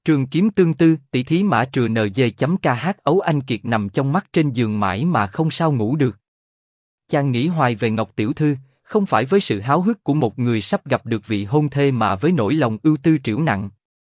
Trường kiếm tương tư, tỷ thí mã trừ NG.kh. Ấu Anh Kiệt nằm trong mắt trên giường mãi mà không sao ngủ được. Chàng nghĩ hoài về Ngọc tiểu thư, không phải với sự háo hức của một người sắp gặp được vị hôn thê mà với nỗi lòng ưu tư trĩu nặng.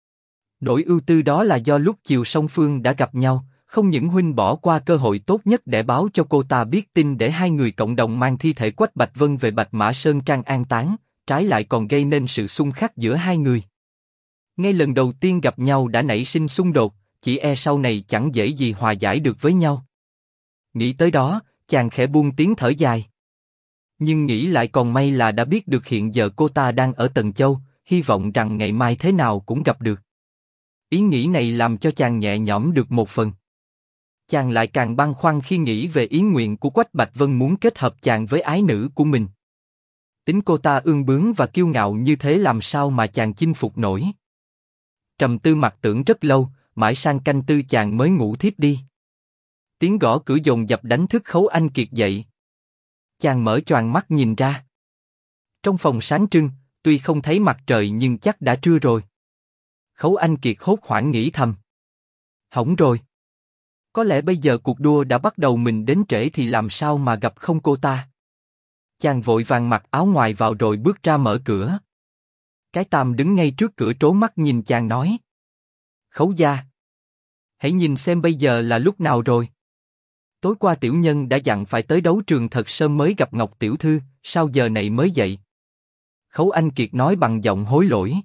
Nỗi ưu tư đó là do lúc chiều song phương đã gặp nhau, không những huynh bỏ qua cơ hội tốt nhất để báo cho cô ta biết tin để hai người cộng đồng mang thi thể Quách Bạch Vân về Bạch Mã Sơn Trang an táng, trái lại còn gây nên sự xung khắc giữa hai người. Ngay lần đầu tiên gặp nhau đã nảy sinh xung đột, chỉ e sau này chẳng dễ gì hòa giải được với nhau. Nghĩ tới đó, chàng khẽ buông tiếng thở dài. Nhưng nghĩ lại còn may là đã biết được hiện giờ cô ta đang ở Tần Châu, hy vọng rằng ngày mai thế nào cũng gặp được. Ý nghĩ này làm cho chàng nhẹ nhõm được một phần. Chàng lại càng băn khoăn khi nghĩ về ý nguyện của Quách Bạch Vân muốn kết hợp chàng với ái nữ của mình. Tính cô ta ương bướng và kiêu ngạo như thế làm sao mà chàng chinh phục nổi. Trầm tư mặc tưởng rất lâu, mãi sang canh tư chàng mới ngủ thiếp đi. Tiếng gõ cửa dồn dập đánh thức Khấu Anh Kiệt dậy. Chàng mở choàng mắt nhìn ra. Trong phòng sáng trưng, tuy không thấy mặt trời nhưng chắc đã trưa rồi. Khấu Anh Kiệt hốt hoảng nghĩ thầm. Hỏng rồi. Có lẽ bây giờ cuộc đua đã bắt đầu, mình đến trễ thì làm sao mà gặp không cô ta. Chàng vội vàng mặc áo ngoài vào rồi bước ra mở cửa. Cái Tam đứng ngay trước cửa trố mắt nhìn chàng nói. Khấu gia, hãy nhìn xem bây giờ là lúc nào rồi. Tối qua tiểu nhân đã dặn phải tới đấu trường thật sớm mới gặp Ngọc tiểu thư, sao giờ này mới dậy? Khấu Anh Kiệt nói bằng giọng hối lỗi.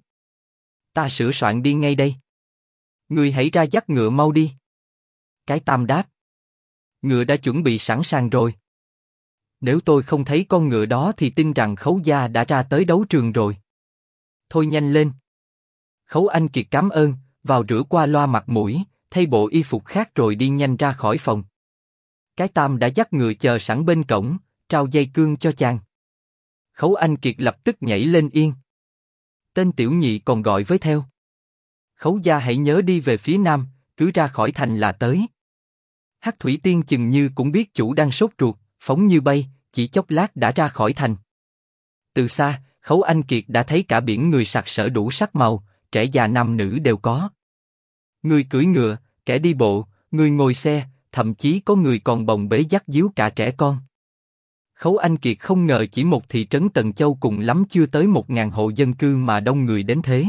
Ta sửa soạn đi ngay đây. Người hãy ra dắt ngựa mau đi. Cái Tam đáp. Ngựa đã chuẩn bị sẵn sàng rồi. Nếu tôi không thấy con ngựa đó thì tin rằng Khấu gia đã ra tới đấu trường rồi. Thôi nhanh lên. Khấu Anh Kiệt cảm ơn, vào rửa qua loa mặt mũi, thay bộ y phục khác rồi đi nhanh ra khỏi phòng. Cái Tam đã dắt ngựa chờ sẵn bên cổng, trao dây cương cho chàng. Khấu Anh Kiệt lập tức nhảy lên yên. Tên tiểu nhị còn gọi với theo. Khấu gia hãy nhớ đi về phía nam, cứ ra khỏi thành là tới. Hắc Thủy Tiên chừng như cũng biết chủ đang sốt ruột, phóng như bay, chỉ chốc lát đã ra khỏi thành. Từ xa, Khấu Anh Kiệt đã thấy cả biển người sặc sỡ đủ sắc màu, trẻ già nam nữ đều có. Người cưỡi ngựa, kẻ đi bộ, người ngồi xe, thậm chí có người còn bồng bế dắt díu cả trẻ con. Khấu Anh Kiệt không ngờ chỉ một thị trấn Tần Châu cùng lắm chưa tới 1000 hộ dân cư mà đông người đến thế.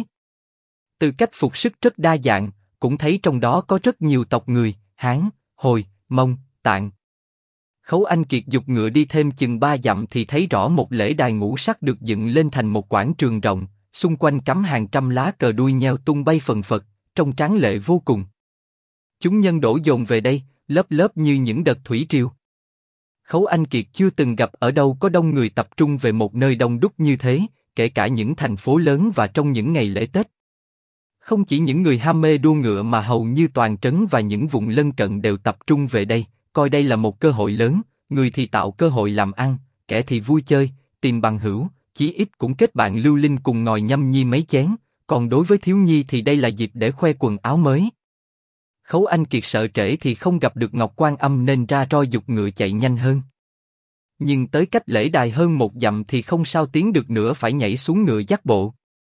Từ cách phục sức rất đa dạng, cũng thấy trong đó có rất nhiều tộc người, Hán, Hồi, Mông, Tạng. Khấu Anh Kiệt giục ngựa đi thêm chừng 3 dặm thì thấy rõ một lễ đài ngũ sắc được dựng lên thành một quảng trường rộng, xung quanh cắm hàng trăm lá cờ đuôi nheo tung bay phần phật, trông tráng lệ vô cùng. Chúng nhân đổ dồn về đây, lớp lớp như những đợt thủy triều. Khấu Anh Kiệt chưa từng gặp ở đâu có đông người tập trung về một nơi đông đúc như thế, kể cả những thành phố lớn và trong những ngày lễ Tết. Không chỉ những người ham mê đua ngựa mà hầu như toàn trấn và những vùng lân cận đều tập trung về đây, coi đây là một cơ hội lớn, người thì tạo cơ hội làm ăn, kẻ thì vui chơi, tìm bằng hữu, chí ít cũng kết bạn lưu linh cùng ngồi nhâm nhi mấy chén, còn đối với thiếu nhi thì đây là dịp để khoe quần áo mới. Khấu Anh Kiệt sợ trễ thì không gặp được Ngọc Quan Âm nên ra roi giục ngựa chạy nhanh hơn. Nhưng tới cách lễ đài hơn 1 dặm thì không sao tiến được nữa, phải nhảy xuống ngựa dắt bộ.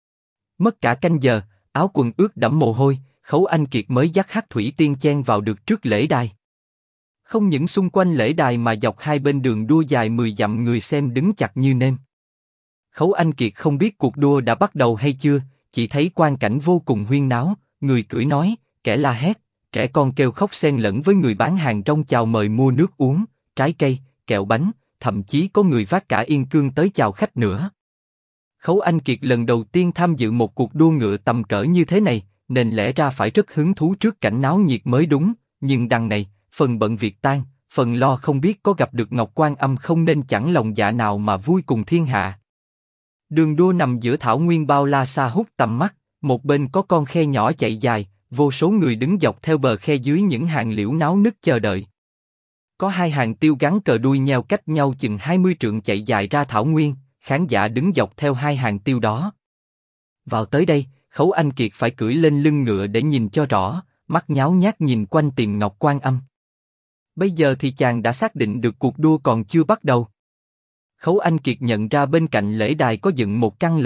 Mất cả canh giờ, áo quần ướt đẫm mồ hôi, Khấu Anh Kiệt mới dắt Hắc Thủy Tiên chen vào được trước lễ đài. Không những xung quanh lễ đài mà dọc hai bên đường đua dài 10 dặm người xem đứng chặt như nêm. Khấu Anh Kiệt không biết cuộc đua đã bắt đầu hay chưa, chỉ thấy quang cảnh vô cùng huyên náo, người cưỡi nói, kẻ la hét, trẻ con kêu khóc xen lẫn với người bán hàng rong chào mời mua nước uống, trái cây, kẹo bánh, thậm chí có người vác cả yên cương tới chào khách nữa. Khấu Anh Kiệt lần đầu tiên tham dự một cuộc đua ngựa tầm cỡ như thế này, nên lẽ ra phải rất hứng thú trước cảnh náo nhiệt mới đúng, nhưng đằng này, phần bận việc tan, phần lo không biết có gặp được Ngọc Quan Âm không nên chẳng lòng dạ nào mà vui cùng thiên hạ. Đường đua nằm giữa thảo nguyên bao la xa hút tầm mắt, một bên có con khe nhỏ chạy dài, vô số người đứng dọc theo bờ khe dưới những hàng liễu náo nức chờ đợi. Có 2 hàng tiêu gắn cờ đuôi nheo cách nhau chừng 20 trượng chạy dài ra thảo nguyên, khán giả đứng dọc theo 2 hàng tiêu đó. Vào tới đây, Khấu Anh Kiệt phải cưỡi lên lưng ngựa để nhìn cho rõ, mắt nháo nhác nhìn quanh tìm Ngọc Quan Âm. Bây giờ thì chàng đã xác định được cuộc đua còn chưa bắt đầu. Khấu Anh Kiệt nhận ra bên cạnh lễ đài có dựng một căn lều,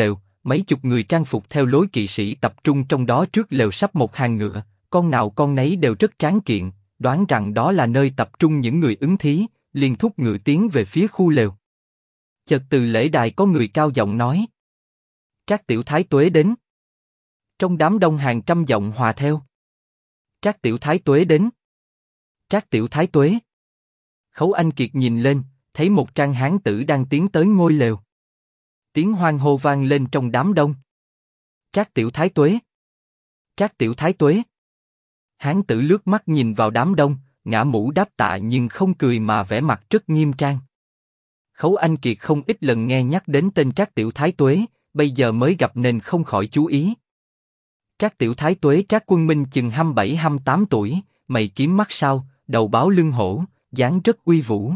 mấy chục người trang phục theo lối kỵ sĩ tập trung trong đó trước lều sắp một hàng ngựa, con nào con nấy đều rất tráng kiện, đoán rằng đó là nơi tập trung những người ứng thí, liền thúc ngựa tiến về phía khu lều. Chợt từ lễ đài có người cao giọng nói: Trác Tiểu Thái Tuế đến. Trong đám đông hàng trăm giọng hòa theo: Trác Tiểu Thái Tuế đến. Trác Tiểu Thái Tuế. Khấu Anh Kiệt nhìn lên, thấy một trang hán tử đang tiến tới ngôi lều. Tiếng hoan hô vang lên trong đám đông. Trác Tiểu Thái Tuế. Trác Tiểu Thái Tuế. Hán tử lướt mắt nhìn vào đám đông, ngã mũ đáp tạ nhưng không cười mà vẻ mặt rất nghiêm trang. Khấu Anh Kiệt không ít lần nghe nhắc đến tên Trác Tiểu Thái Tuế, bây giờ mới gặp nên không khỏi chú ý. Trác Tiểu Thái Tuế Trác Quân Minh chừng 27-28 tuổi, mày kiếm mắt sao, đầu báo lưng hổ, dáng rất uy vũ.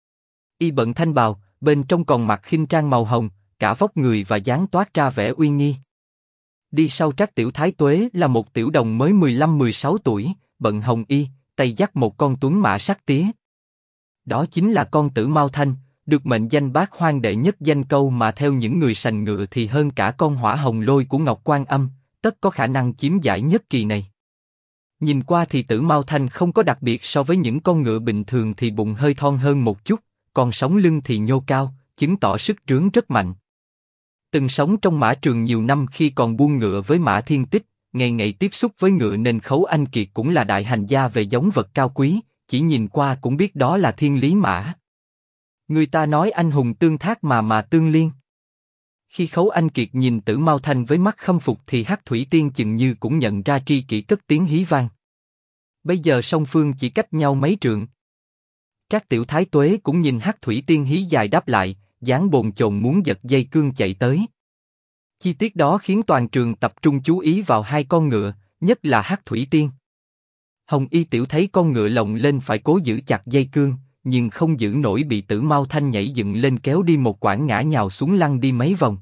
Y bận thanh bào, bên trong còn mặc khinh trang màu hồng, cả vóc người và dáng toát ra vẻ uy nghi. Đi sau Trác Tiểu Thái Tuế là một tiểu đồng mới 15-16 tuổi, bận hồng y, tay dắt một con tuấn mã sắc tía. Đó chính là con Tử Mao Thanh, được mệnh danh bát hoang đệ nhất danh câu mà theo những người sành ngựa thì hơn cả con hỏa hồng lôi của Ngọc Quan Âm, tất có khả năng chiếm giải nhất kỳ này. Nhìn qua thì Tử Mao Thanh không có đặc biệt so với những con ngựa bình thường thì bụng hơi thon hơn một chút, còn sống lưng thì nhô cao, chứng tỏ sức trướng rất mạnh. Từng sống trong mã trường nhiều năm khi còn buôn ngựa với Mã Thiên Tích, ngày ngày tiếp xúc với ngựa nên Khấu Anh Kiệt cũng là đại hành gia về giống vật cao quý, chỉ nhìn qua cũng biết đó là thiên lý mã. Người ta nói anh hùng tương thác mà tương liên. Khi Khấu Anh Kiệt nhìn Tử Mao Thanh với mắt khâm phục thì Hắc Thủy Tiên chừng như cũng nhận ra tri kỷ cất tiếng hí vang. Bây giờ song phương chỉ cách nhau mấy trượng. Trác Tiểu Thái Tuế cũng nhìn Hắc Thủy Tiên hí dài đáp lại, dáng bồn chồn muốn giật dây cương chạy tới. Chi tiết đó khiến toàn trường tập trung chú ý vào hai con ngựa, nhất là Hắc Thủy Tiên. Hồng Y Tiểu thấy con ngựa lồng lên phải cố giữ chặt dây cương, nhưng không giữ nổi bị Tử Mao Thanh nhảy dựng lên kéo đi một quãng ngã nhào xuống lăn đi mấy vòng.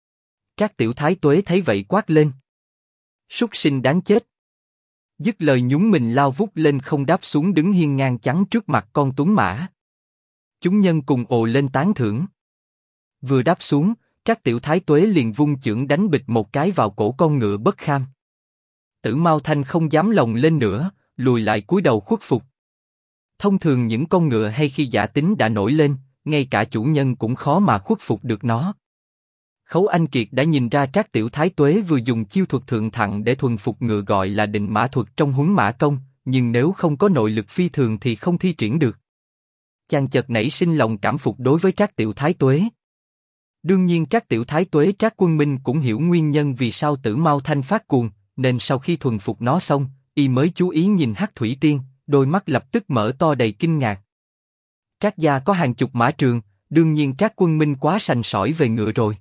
Trác Tiểu Thái Tuế thấy vậy quát lên: Súc sinh đáng chết! Dứt lời nhún mình lao vút lên không đáp xuống đứng hiên ngang chắn trước mặt con tuấn mã. Chúng nhân cùng ồ lên tán thưởng. Vừa đáp xuống, Trác Tiểu Thái Tuế liền vung chưởng đánh bịch một cái vào cổ con ngựa bất kham. Tử Mao Thanh không dám lồng lên nữa, lùi lại cúi đầu khuất phục. Thông thường những con ngựa hay khi giả tính đã nổi lên, ngay cả chủ nhân cũng khó mà khuất phục được nó. Khấu Anh Kiệt đã nhìn ra Trác Tiểu Thái Tuế vừa dùng chiêu thuật thượng thặng để thuần phục ngựa gọi là định mã thuật trong huấn mã công, nhưng nếu không có nội lực phi thường thì không thi triển được. Chàng chợt nảy sinh lòng cảm phục đối với Trác Tiểu Thái Tuế. Đương nhiên Trác Tiểu Thái Tuế Trác Quân Minh cũng hiểu nguyên nhân vì sao Tử Mao Thanh phát cuồng, nên sau khi thuần phục nó xong, y mới chú ý nhìn Hắc Thủy Tiên, đôi mắt lập tức mở to đầy kinh ngạc. Trác gia có hàng chục mã trường, đương nhiên Trác Quân Minh quá sành sỏi về ngựa rồi.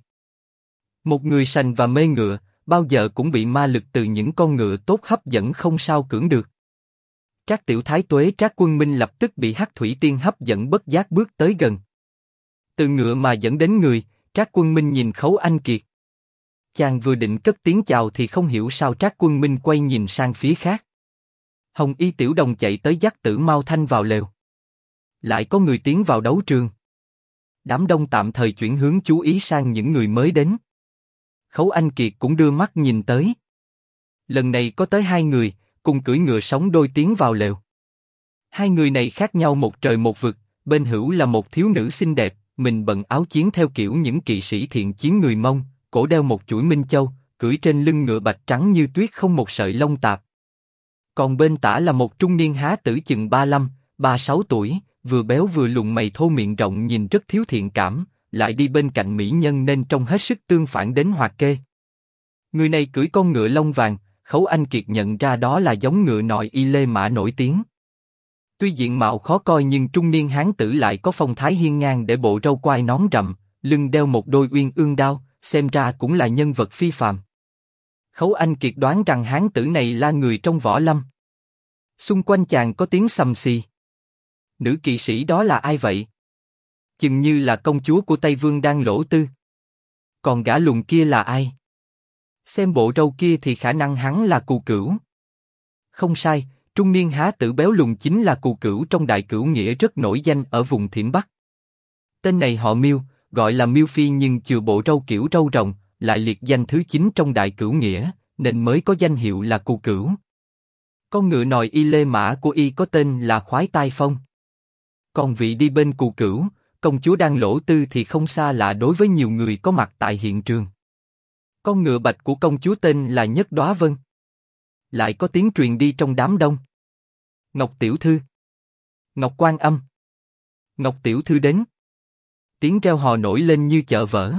Một người sành và mê ngựa, bao giờ cũng bị ma lực từ những con ngựa tốt hấp dẫn không sao cưỡng được. Trác Tiểu Thái Tuế Trác Quân Minh lập tức bị Hắc Thủy Tiên hấp dẫn bất giác bước tới gần. Từ ngựa mà dẫn đến người, Trác Quân Minh nhìn Khấu Anh Kiệt. Chàng vừa định cất tiếng chào thì không hiểu sao Trác Quân Minh quay nhìn sang phía khác. Hồng Y tiểu đồng chạy tới dắt Tử Mao Thanh vào lều. Lại có người tiến vào đấu trường. Đám đông tạm thời chuyển hướng chú ý sang những người mới đến. Khấu Anh Kiệt cũng đưa mắt nhìn tới. Lần này có tới hai người, cùng cưỡi ngựa sóng đôi tiến vào lều. Hai người này khác nhau một trời một vực, bên hữu là một thiếu nữ xinh đẹp, mình bận áo chiến theo kiểu những kỵ sĩ thiện chiến người Mông, cổ đeo một chuỗi minh châu, cưỡi trên lưng ngựa bạch trắng như tuyết không một sợi lông tạp. Còn bên tả là một trung niên há tử chừng 35-36 tuổi, vừa béo vừa lùn mày thô miệng rộng nhìn rất thiếu thiện cảm, lại đi bên cạnh mỹ nhân nên trông hết sức tương phản đến Hoạt Kê. Người này cưỡi con ngựa lông vàng, Khấu Anh Kiệt nhận ra đó là giống ngựa nội y lê mã nổi tiếng. Tuy diện mạo khó coi nhưng trung niên hán tử lại có phong thái hiên ngang để bộ râu quai nón rậm, lưng đeo một đôi uyên ương đao, xem ra cũng là nhân vật phi phàm. Khấu Anh Kiệt đoán rằng hán tử này là người trong võ lâm. Xung quanh chàng có tiếng sầm xì. Nữ kỵ sĩ đó là ai vậy? Chừng như là công chúa của Tây Vương đang lỗ tư. Còn gã lùn kia là ai? Xem bộ râu kia thì khả năng hắn là Cù Cửu. Không sai, trung niên há tử béo lùn chính là Cù Cửu trong Đại Cửu Nghĩa rất nổi danh ở vùng Thiểm Bắc. Tên này họ Miêu, gọi là Miêu Phi nhưng chừa bộ râu kiểu râu rồng, lại liệt danh thứ 9 trong Đại Cửu Nghĩa, nên mới có danh hiệu là Cù Cửu. Con ngựa nòi y lê mã của y có tên là Khoái Tai Phong. Còn vị đi bên Cù Cửu, công chúa Đan Lỗ Tư thì không xa lạ đối với nhiều người có mặt tại hiện trường. Con ngựa bạch của công chúa tên là Nhất Đóa Vân. Lại có tiếng truyền đi trong đám đông. Ngọc tiểu thư. Ngọc Quan Âm. Ngọc tiểu thư đến. Tiếng reo hò nổi lên như chợ vỡ.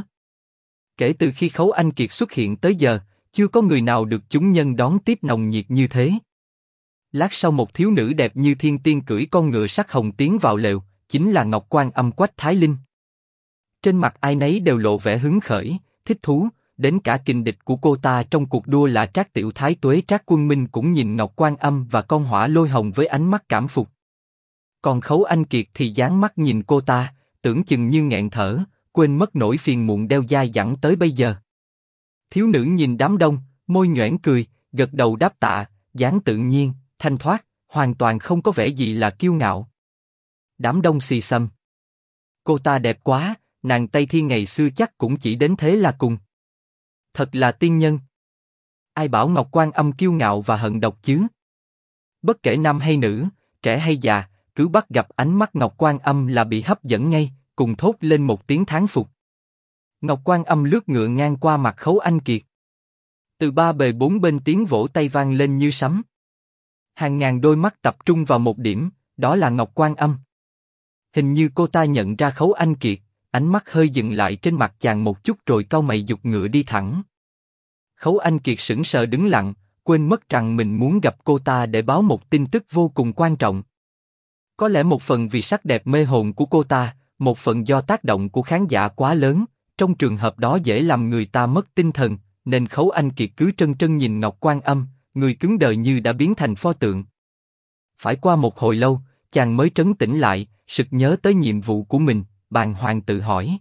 Kể từ khi Khấu Anh Kiệt xuất hiện tới giờ, chưa có người nào được chúng nhân đón tiếp nồng nhiệt như thế. Lát sau một thiếu nữ đẹp như thiên tiên cưỡi con ngựa sắc hồng tiến vào lều, chính là Ngọc Quan Âm Quách Thái Linh. Trên mặt ai nấy đều lộ vẻ hứng khởi, thích thú, đến cả kình địch của cô ta trong cuộc đua là Trác Tiểu Thái Tuế Trác Quân Minh cũng nhìn Ngọc Quan Âm và con hỏa lôi hồng với ánh mắt cảm phục. Còn Khấu Anh Kiệt thì dán mắt nhìn cô ta, tưởng chừng như nghẹn thở, quên mất nỗi phiền muộn đeo dai dẳng tới bây giờ. Thiếu nữ nhìn đám đông, môi nhoẻn cười, gật đầu đáp tạ, dáng tự nhiên, thanh thoát, hoàn toàn không có vẻ gì là kiêu ngạo. Đám đông xì xầm. Cô ta đẹp quá, nàng Tây Thiên ngày xưa chắc cũng chỉ đến thế là cùng. Thật là tiên nhân. Ai bảo Ngọc Quan Âm kiêu ngạo và hận độc chứ? Bất kể nam hay nữ, trẻ hay già, cứ bắt gặp ánh mắt Ngọc Quan Âm là bị hấp dẫn ngay, cùng thốt lên một tiếng thán phục. Ngọc Quan Âm lướt ngựa ngang qua mặt Khấu Anh Kiệt. Từ ba bề bốn bên tiếng vỗ tay vang lên như sấm. Hàng ngàn đôi mắt tập trung vào một điểm, đó là Ngọc Quan Âm. Hình như cô ta nhận ra Khấu Anh Kiệt, ánh mắt hơi dừng lại trên mặt chàng một chút rồi cau mày giục ngựa đi thẳng. Khấu Anh Kiệt sững sờ đứng lặng, quên mất rằng mình muốn gặp cô ta để báo một tin tức vô cùng quan trọng. Có lẽ một phần vì sắc đẹp mê hồn của cô ta, một phần do tác động của khán giả quá lớn, trong trường hợp đó dễ làm người ta mất tinh thần, nên Khấu Anh Kiệt cứ trân trân nhìn Ngọc Quan Âm, người cứng đờ như đã biến thành pho tượng. Phải qua một hồi lâu, chàng mới trấn tĩnh lại, sực nhớ tới nhiệm vụ của mình, bàng hoàng tự hỏi.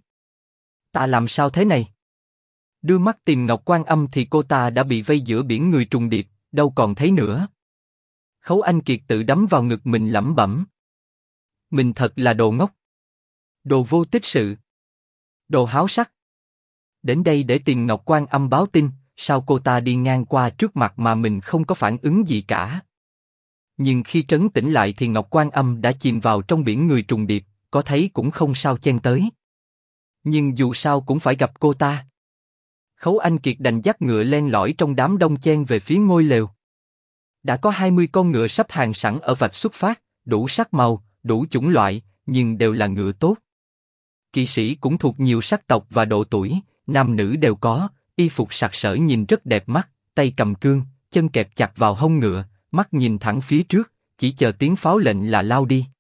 Ta làm sao thế này? Đưa mắt tìm Ngọc Quan Âm thì cô ta đã bị vây giữa biển người trùng điệp, đâu còn thấy nữa. Khấu Anh Kiệt tự đấm vào ngực mình lẩm bẩm. Mình thật là đồ ngốc. Đồ vô tích sự. Đồ háo sắc. Đến đây để tìm Ngọc Quan Âm báo tin, sao cô ta đi ngang qua trước mặt mà mình không có phản ứng gì cả. Nhưng khi trấn tĩnh lại thì Ngọc Quan Âm đã chìm vào trong biển người trùng điệp, có thấy cũng không sao chen tới. Nhưng dù sao cũng phải gặp cô ta. Khấu Anh Kiệt đành dắt ngựa len lỏi trong đám đông chen về phía ngôi lều. Đã có 20 con ngựa sắp hàng sẵn ở vạch xuất phát, đủ sắc màu, đủ chủng loại, nhưng đều là ngựa tốt. Kỵ sĩ cũng thuộc nhiều sắc tộc và độ tuổi, nam nữ đều có, y phục sặc sỡ nhìn rất đẹp mắt, tay cầm cương, chân kẹp chặt vào hông ngựa, mắt nhìn thẳng phía trước, chỉ chờ tiếng pháo lệnh là lao đi.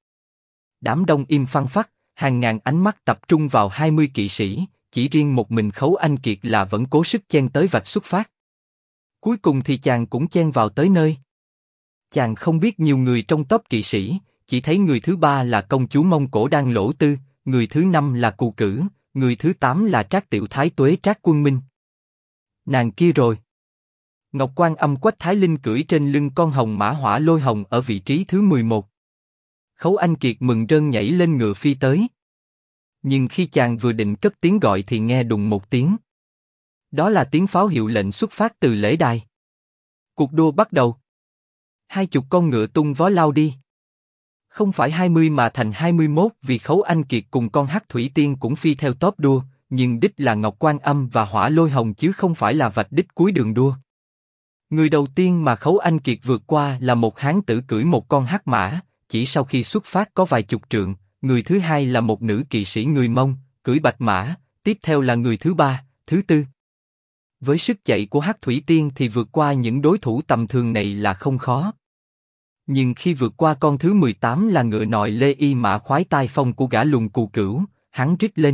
Đám đông im phăng phắc, hàng ngàn ánh mắt tập trung vào 20 kỵ sĩ, chỉ riêng một mình Khấu Anh Kiệt là vẫn cố sức chen tới vạch xuất phát. Cuối cùng thì chàng cũng chen vào tới nơi. Chàng không biết nhiều người trong tốp kỵ sĩ, chỉ thấy người thứ 3 là công chúa Mông Cổ Đan Lỗ Tư, người thứ 5 là Cù Cử, người thứ 8 là Trác Tiểu Thái Tuế Trác Quân Minh. Nàng kia rồi. Ngọc Quan Âm Quách Thái Linh cưỡi trên lưng con hồng mã hỏa lôi hồng ở vị trí thứ 11. Khấu Anh Kiệt mừng rơn nhảy lên ngựa phi tới. Nhưng khi chàng vừa định cất tiếng gọi thì nghe đùng một tiếng. Đó là tiếng pháo hiệu lệnh xuất phát từ lễ đài. Cuộc đua bắt đầu. 20 con ngựa tung vó lao đi. Không phải 20 mà thành 21 vì Khấu Anh Kiệt cùng con Hắc Thủy Tiên cũng phi theo tốp đua, nhưng đích là Ngọc Quan Âm và Hỏa Lôi Hồng chứ không phải là vạch đích cuối đường đua. Người đầu tiên mà Khấu Anh Kiệt vượt qua là một hán tử cưỡi một con hắc mã, chỉ sau khi xuất phát có vài chục trượng. Người thứ hai là một nữ kỵ sĩ người Mông, cưỡi bạch mã, tiếp theo là người thứ ba, thứ tư. Với sức chạy của Hắc Thủy Tiên thì vượt qua những đối thủ tầm thường này là không khó. Nhưng khi vượt qua con thứ 18 là ngựa nòi lê y mã khoái tai phong của gã lùn Cù Cửu, hắn rít lên.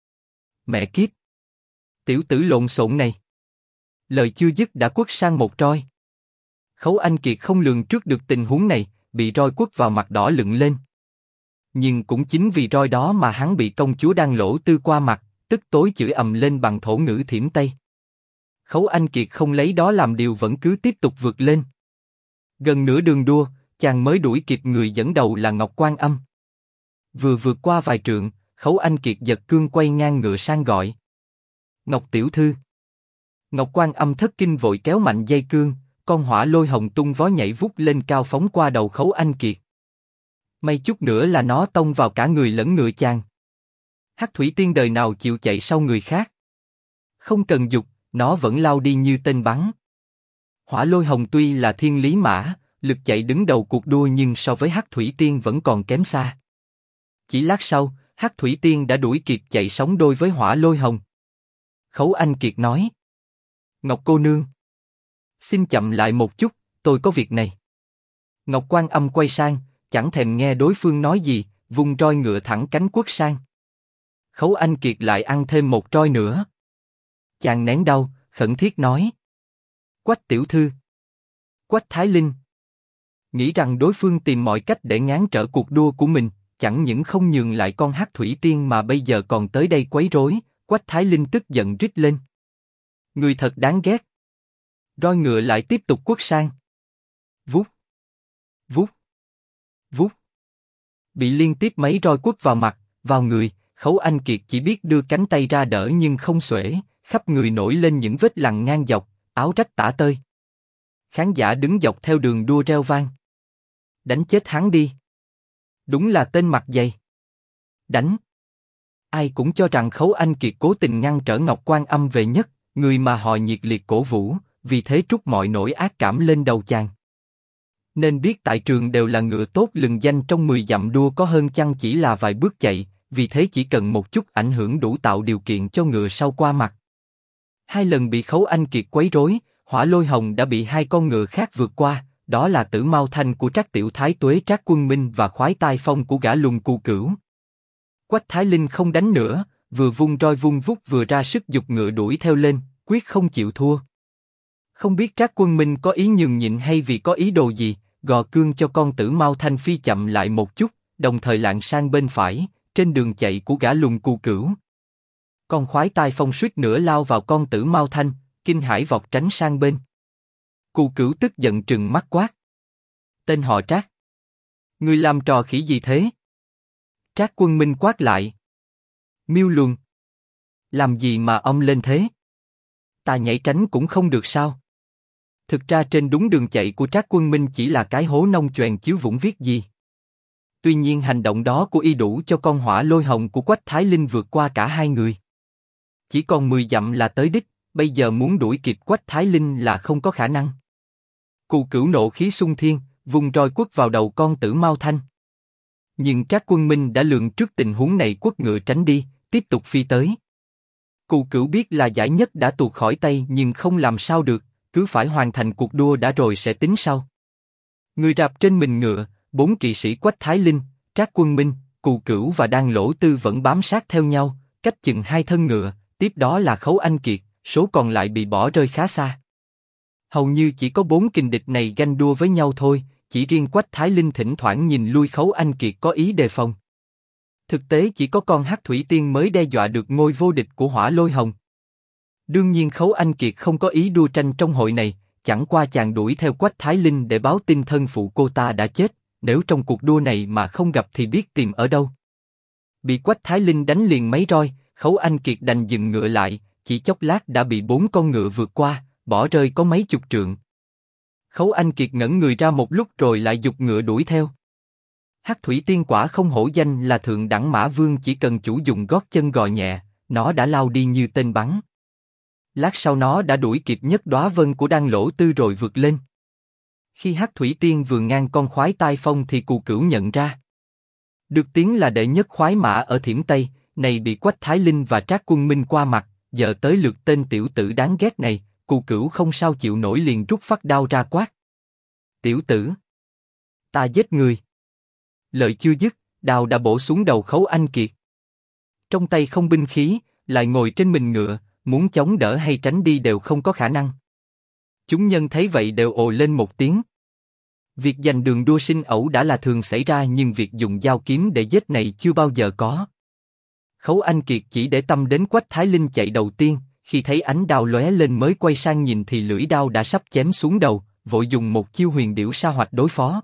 Mẹ kiếp! Tiểu tử lộn xộn này! Lời chưa dứt đã quất sang một roi. Khấu Anh Kiệt không lường trước được tình huống này, bị roi quất vào mặt đỏ lựng lên. Nhưng cũng chính vì roi đó mà hắn bị công chúa Đan Lỗ Tư qua mặt, tức tối chửi ầm lên bằng thổ ngữ thiểm Tây. Khấu Anh Kiệt không lấy đó làm điều vẫn cứ tiếp tục vượt lên. Gần nửa đường đua, chàng mới đuổi kịp người dẫn đầu là Ngọc Quan Âm. Vừa vượt qua vài trượng, Khấu Anh Kiệt giật cương quay ngang ngựa sang gọi. Ngọc tiểu thư. Ngọc Quan Âm thất kinh vội kéo mạnh dây cương, con hỏa lôi hồng tung vó nhảy vút lên cao phóng qua đầu Khấu Anh Kiệt. May chút nữa là nó tông vào cả người lẫn ngựa chàng. Hắc Thủy Tiên đời nào chịu chạy sau người khác. Không cần giục, nó vẫn lao đi như tên bắn. Hỏa lôi hồng tuy là thiên lý mã, lực chạy đứng đầu cuộc đua nhưng so với Hắc Thủy Tiên vẫn còn kém xa. Chỉ lát sau, Hắc Thủy Tiên đã đuổi kịp chạy sóng đôi với hỏa lôi hồng. Khấu Anh Kiệt nói: Ngọc cô nương, xin chậm lại một chút, tôi có việc này. Ngọc Quan Âm quay sang, chẳng thèm nghe đối phương nói gì, vung roi ngựa thẳng cánh quất sang. Khấu Anh Kiệt lại ăn thêm một roi nữa. Chàng nén đau, khẩn thiết nói: Quách tiểu thư, Quách Thái Linh. Nghĩ rằng đối phương tìm mọi cách để ngáng trở cuộc đua của mình, chẳng những không nhường lại con Hắc Thủy Tiên mà bây giờ còn tới đây quấy rối. Quách Thái Linh tức giận rít lên: Người thật đáng ghét. Roi ngựa lại tiếp tục quất sang. Vút, vút, vút. Bị liên tiếp mấy roi quất vào mặt, vào người, Khấu Anh Kiệt chỉ biết đưa cánh tay ra đỡ nhưng không xuể, khắp người nổi lên những vết lằn ngang dọc, áo rách tả tơi. Khán giả đứng dọc theo đường đua reo vang: Đánh chết hắn đi. Đúng là tên mặt dày. Đánh. Ai cũng cho rằng Khấu Anh Kiệt cố tình ngăn trở Ngọc Quan Âm về nhất, người mà họ nhiệt liệt cổ vũ, vì thế trút mọi nỗi ác cảm lên đầu chàng. Nên biết tại trường đều là ngựa tốt lừng danh trong 10 dặm đua có hơn chăng chỉ là vài bước chạy, vì thế chỉ cần một chút ảnh hưởng đủ tạo điều kiện cho ngựa sau qua mặt. 2 lần bị Khấu Anh Kiệt quấy rối, hỏa lôi hồng đã bị 2 con ngựa khác vượt qua, đó là Tử Mao Thanh của Trác Tiểu Thái Tuế Trác Quân Minh và Khoái Tai Phong của gã lùng Cù Cửu. Quách Thái Linh không đánh nữa, vừa vung roi vung vút vừa ra sức giục ngựa đuổi theo lên, quyết không chịu thua. Không biết Trác Quân Minh có ý nhường nhịn hay vì có ý đồ gì, gò cương cho con Tử Mao Thanh phi chậm lại một chút, đồng thời lạng sang bên phải, trên đường chạy của gã lùng Cù Cửu. Con Khoái Tai Phong suýt nữa lao vào con Tử Mao Thanh, kinh hãi vọt tránh sang bên. Cù Cửu tức giận trừng mắt quát: Tên họ Trác, ngươi làm trò khỉ gì thế? Trác Quân Minh quát lại: Miêu Luân, làm gì mà ông lên thế? Ta nhảy tránh cũng không được sao? Thực ra trên đúng đường chạy của Trác Quân Minh chỉ là cái hố nông choèn chiếu vũng viết gì. Tuy nhiên hành động đó của y đủ cho con hỏa lôi hồng của Quách Thái Linh vượt qua cả 2 người. Chỉ còn 10 dặm là tới đích, bây giờ muốn đuổi kịp Quách Thái Linh là không có khả năng. Cù Cửu nộ khí xung thiên, vùng roi quất vào đầu con Tử Mao Thanh. Nhưng Trác Quân Minh đã lường trước tình huống này, quất ngựa tránh đi, tiếp tục phi tới. Cù Cửu biết là giải nhất đã tuột khỏi tay nhưng không làm sao được, cứ phải hoàn thành cuộc đua đã rồi sẽ tính sau. Người đạp trên mình ngựa, 4 kỵ sĩ Quách Thái Linh, Trác Quân Minh, Cù Cửu và Đan Lỗ Tư vẫn bám sát theo nhau, cách chừng 2 thân ngựa, tiếp đó là Khấu Anh Kiệt, số còn lại bị bỏ rơi khá xa. Hầu như chỉ có 4 kình địch này ganh đua với nhau thôi, chỉ riêng Quách Thái Linh thỉnh thoảng nhìn lui Khấu Anh Kiệt có ý đề phòng. Thực tế chỉ có con Hắc Thủy Tiên mới đe dọa được ngôi vô địch của hỏa lôi hồng. Đương nhiên Khấu Anh Kiệt không có ý đua tranh trong hội này, chẳng qua chàng đuổi theo Quách Thái Linh để báo tin thân phụ cô ta đã chết, nếu trong cuộc đua này mà không gặp thì biết tìm ở đâu. Bị Quách Thái Linh đánh liền mấy roi, Khấu Anh Kiệt đành dừng ngựa lại, chỉ chốc lát đã bị 4 con ngựa vượt qua, bỏ rơi có mấy chục trượng. Khấu Anh Kiệt ngẩn người ra một lúc rồi lại giục ngựa đuổi theo. Hắc Thủy Tiên quả không hổ danh là thượng đẳng mã vương, chỉ cần chủ dùng gót chân gò nhẹ, nó đã lao đi như tên bắn. Lát sau nó đã đuổi kịp Nhất Đóa Vân của Đan Lỗ Tư rồi vượt lên. Khi Hắc Thủy Tiên vừa ngang con Khoái Tai Phong thì Cù Cửu nhận ra. Được tiếng là đệ nhất khoái mã ở Thiểm Tây, này bị Quách Thái Linh và Trác Quân Minh qua mặt, giờ tới lượt tên tiểu tử đáng ghét này, Cù Cửu không sao chịu nổi liền rút phát đao ra quát: Tiểu tử, ta giết người. Lời chưa dứt, đao đã bổ xuống đầu Khấu Anh Kiệt. Trong tay không binh khí, lại ngồi trên mình ngựa, muốn chống đỡ hay tránh đi đều không có khả năng. Chúng nhân thấy vậy đều ồ lên một tiếng. Việc giành đường đua sinh ẩu đã là thường xảy ra nhưng việc dùng dao kiếm để giết này chưa bao giờ có. Khấu Anh Kiệt chỉ để tâm đến Quách Thái Linh chạy đầu tiên, khi thấy ánh đao lóe lên mới quay sang nhìn thì lưỡi đao đã sắp chém xuống đầu, vội dùng một chiêu huyền điểu sa hoạch đối phó.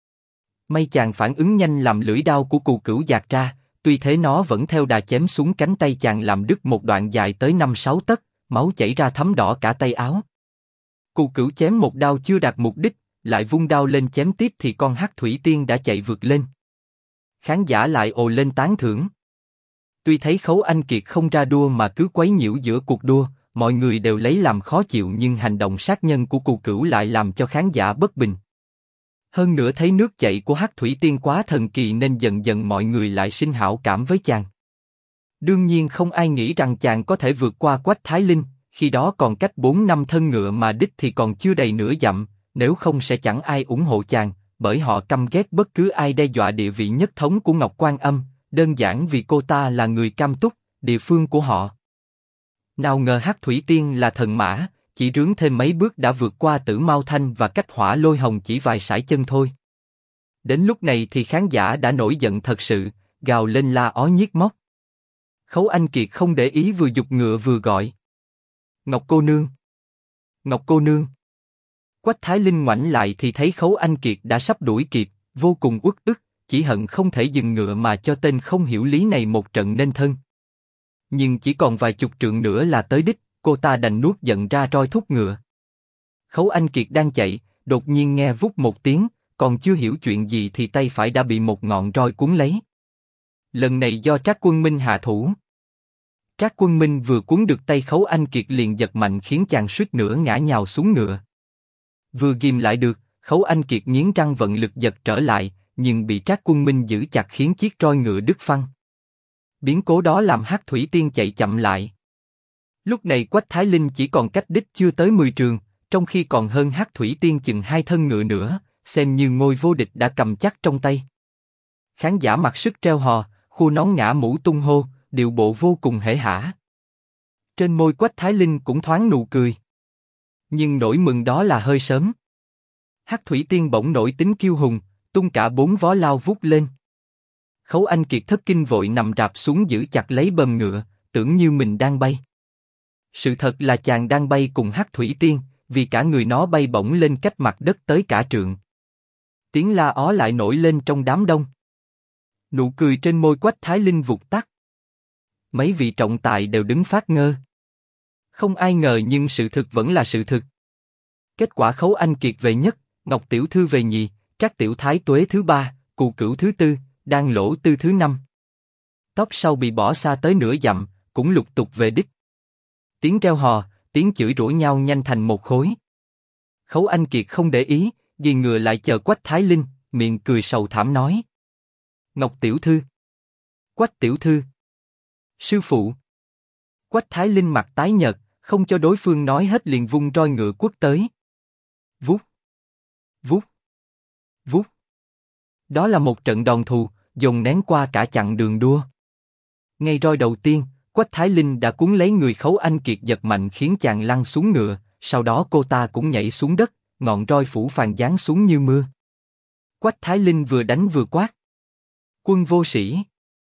May chàng phản ứng nhanh làm lưỡi đao của Cù Cửu dạt ra, tuy thế nó vẫn theo đà chém xuống cánh tay chàng làm đứt một đoạn dài tới 5-6 tấc, máu chảy ra thấm đỏ cả tay áo. Cù Cửu chém một đao chưa đạt mục đích, lại vung đao lên chém tiếp thì con hắc thủy tiên đã chạy vượt lên. Khán giả lại ồ lên tán thưởng. Tuy thấy Khấu Anh Kiệt không ra đua mà cứ quấy nhiễu giữa cuộc đua, mọi người đều lấy làm khó chịu, nhưng hành động sát nhân của Cù Cửu lại làm cho khán giả bất bình. Hơn nữa thấy nước chảy của hắc thủy tiên quá thần kỳ nên dần dần mọi người lại sinh hảo cảm với chàng. Đương nhiên không ai nghĩ rằng chàng có thể vượt qua Quách Thái Linh, khi đó còn cách 4 năm thân ngựa mà đích thì còn chưa đầy nửa dặm, nếu không sẽ chẳng ai ủng hộ chàng, bởi họ căm ghét bất cứ ai đe dọa địa vị nhất thống của Ngọc Quan Âm, đơn giản vì cô ta là người Cam Túc, địa phương của họ. Nào ngờ hắc thủy tiên là thần mã, chỉ rướn thêm mấy bước đã vượt qua Tử Mao Thanh và cách Hỏa Lôi Hồng chỉ vài sải chân thôi. Đến lúc này thì khán giả đã nổi giận thật sự, gào lên la ó nhiếc móc. Khấu Anh Kiệt không để ý vừa giục ngựa vừa gọi: Ngọc cô nương, Ngọc cô nương. Quách Thái Linh ngoảnh lại thì thấy Khấu Anh Kiệt đã sắp đuổi kịp, vô cùng uất ức, chỉ hận không thể dừng ngựa mà cho tên không hiểu lý này một trận nên thân. Nhưng chỉ còn vài chục trượng nữa là tới đích, cô ta đành nuốt giận ra roi thúc ngựa. Khấu Anh Kiệt đang chạy, đột nhiên nghe vút một tiếng, còn chưa hiểu chuyện gì thì tay phải đã bị một ngọn roi cuốn lấy. Lần này do Trác Quân Minh hạ thủ. Trác Quân Minh vừa cuốn được tay Khấu Anh Kiệt liền giật mạnh khiến chàng suýt nữa ngã nhào xuống ngựa. Vừa ghim lại được, Khấu Anh Kiệt nghiến răng vận lực giật trở lại, nhưng bị Trác Quân Minh giữ chặt khiến chiếc roi ngựa đứt phăng. Biến cố đó làm hắc thủy tiên chạy chậm lại. Lúc này Quách Thái Linh chỉ còn cách đích chưa tới 10 trường, trong khi còn hơn hắc thủy tiên chừng 2 thân ngựa nữa, xem như ngôi vô địch đã cầm chắc trong tay. Khán giả mặc sức treo hò, khua nón ngã mũ tung hô, điệu bộ vô cùng hể hả. Trên môi Quách Thái Linh cũng thoáng nụ cười. Nhưng nỗi mừng đó là hơi sớm. Hắc thủy tiên bỗng nổi tính kiêu hùng, tung cả 4 vó lao vút lên. Khấu Anh Kiệt thất kinh vội nằm rạp xuống giữ chặt lấy bờm ngựa, tưởng như mình đang bay. Sự thật là chàng đang bay cùng hắc thủy tiên, vì cả người nó bay bổng lên cách mặt đất tới cả trượng. Tiếng la ó lại nổi lên trong đám đông. Nụ cười trên môi Quách Thái Linh vụt tắt. Mấy vị trọng tài đều đứng phát ngơ. Không ai ngờ nhưng sự thực vẫn là sự thực. Kết quả Khấu Anh Kiệt về nhất, Ngọc Tiểu Thư về nhì, Trác Tiểu Thái Tuế thứ ba, Cù Cửu thứ tư, Đan Lỗ Tư thứ năm. Tóc sau bị bỏ xa tới nửa dặm, cũng lục tục về đích. Tiếng reo hò, tiếng chửi rủa nhau nhanh thành một khối. Khấu Anh Kiệt không để ý, ghi ngựa lại chờ Quách Thái Linh, miệng cười sầu thảm nói: Ngọc Tiểu Thư, Quách Tiểu Thư, sư phụ. Quách Thái Linh mặt tái nhợt, không cho đối phương nói hết liền vung roi ngựa quất tới. Vút, vút, vút. Đó là một trận đòn thù, dồn nén qua cả chặng đường đua. Ngay roi đầu tiên, Quách Thái Linh đã cuốn lấy người Khấu Anh Kiệt giật mạnh khiến chàng lăn xuống ngựa, sau đó cô ta cũng nhảy xuống đất, ngọn roi phủ phàng giáng xuống như mưa. Quách Thái Linh vừa đánh vừa quát: Quân vô sĩ!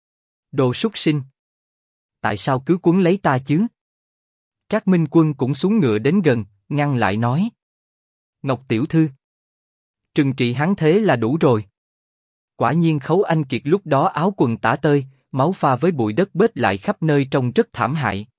Đồ súc sinh! Tại sao cứ cuốn lấy ta chứ? Trác Minh Quân cũng xuống ngựa đến gần, ngăn lại nói: Ngọc Tiểu Thư, trừng trị hắn thế là đủ rồi. Quả nhiên Khấu Anh Kiệt lúc đó áo quần tả tơi, máu pha với bụi đất bết lại khắp nơi trông rất thảm hại.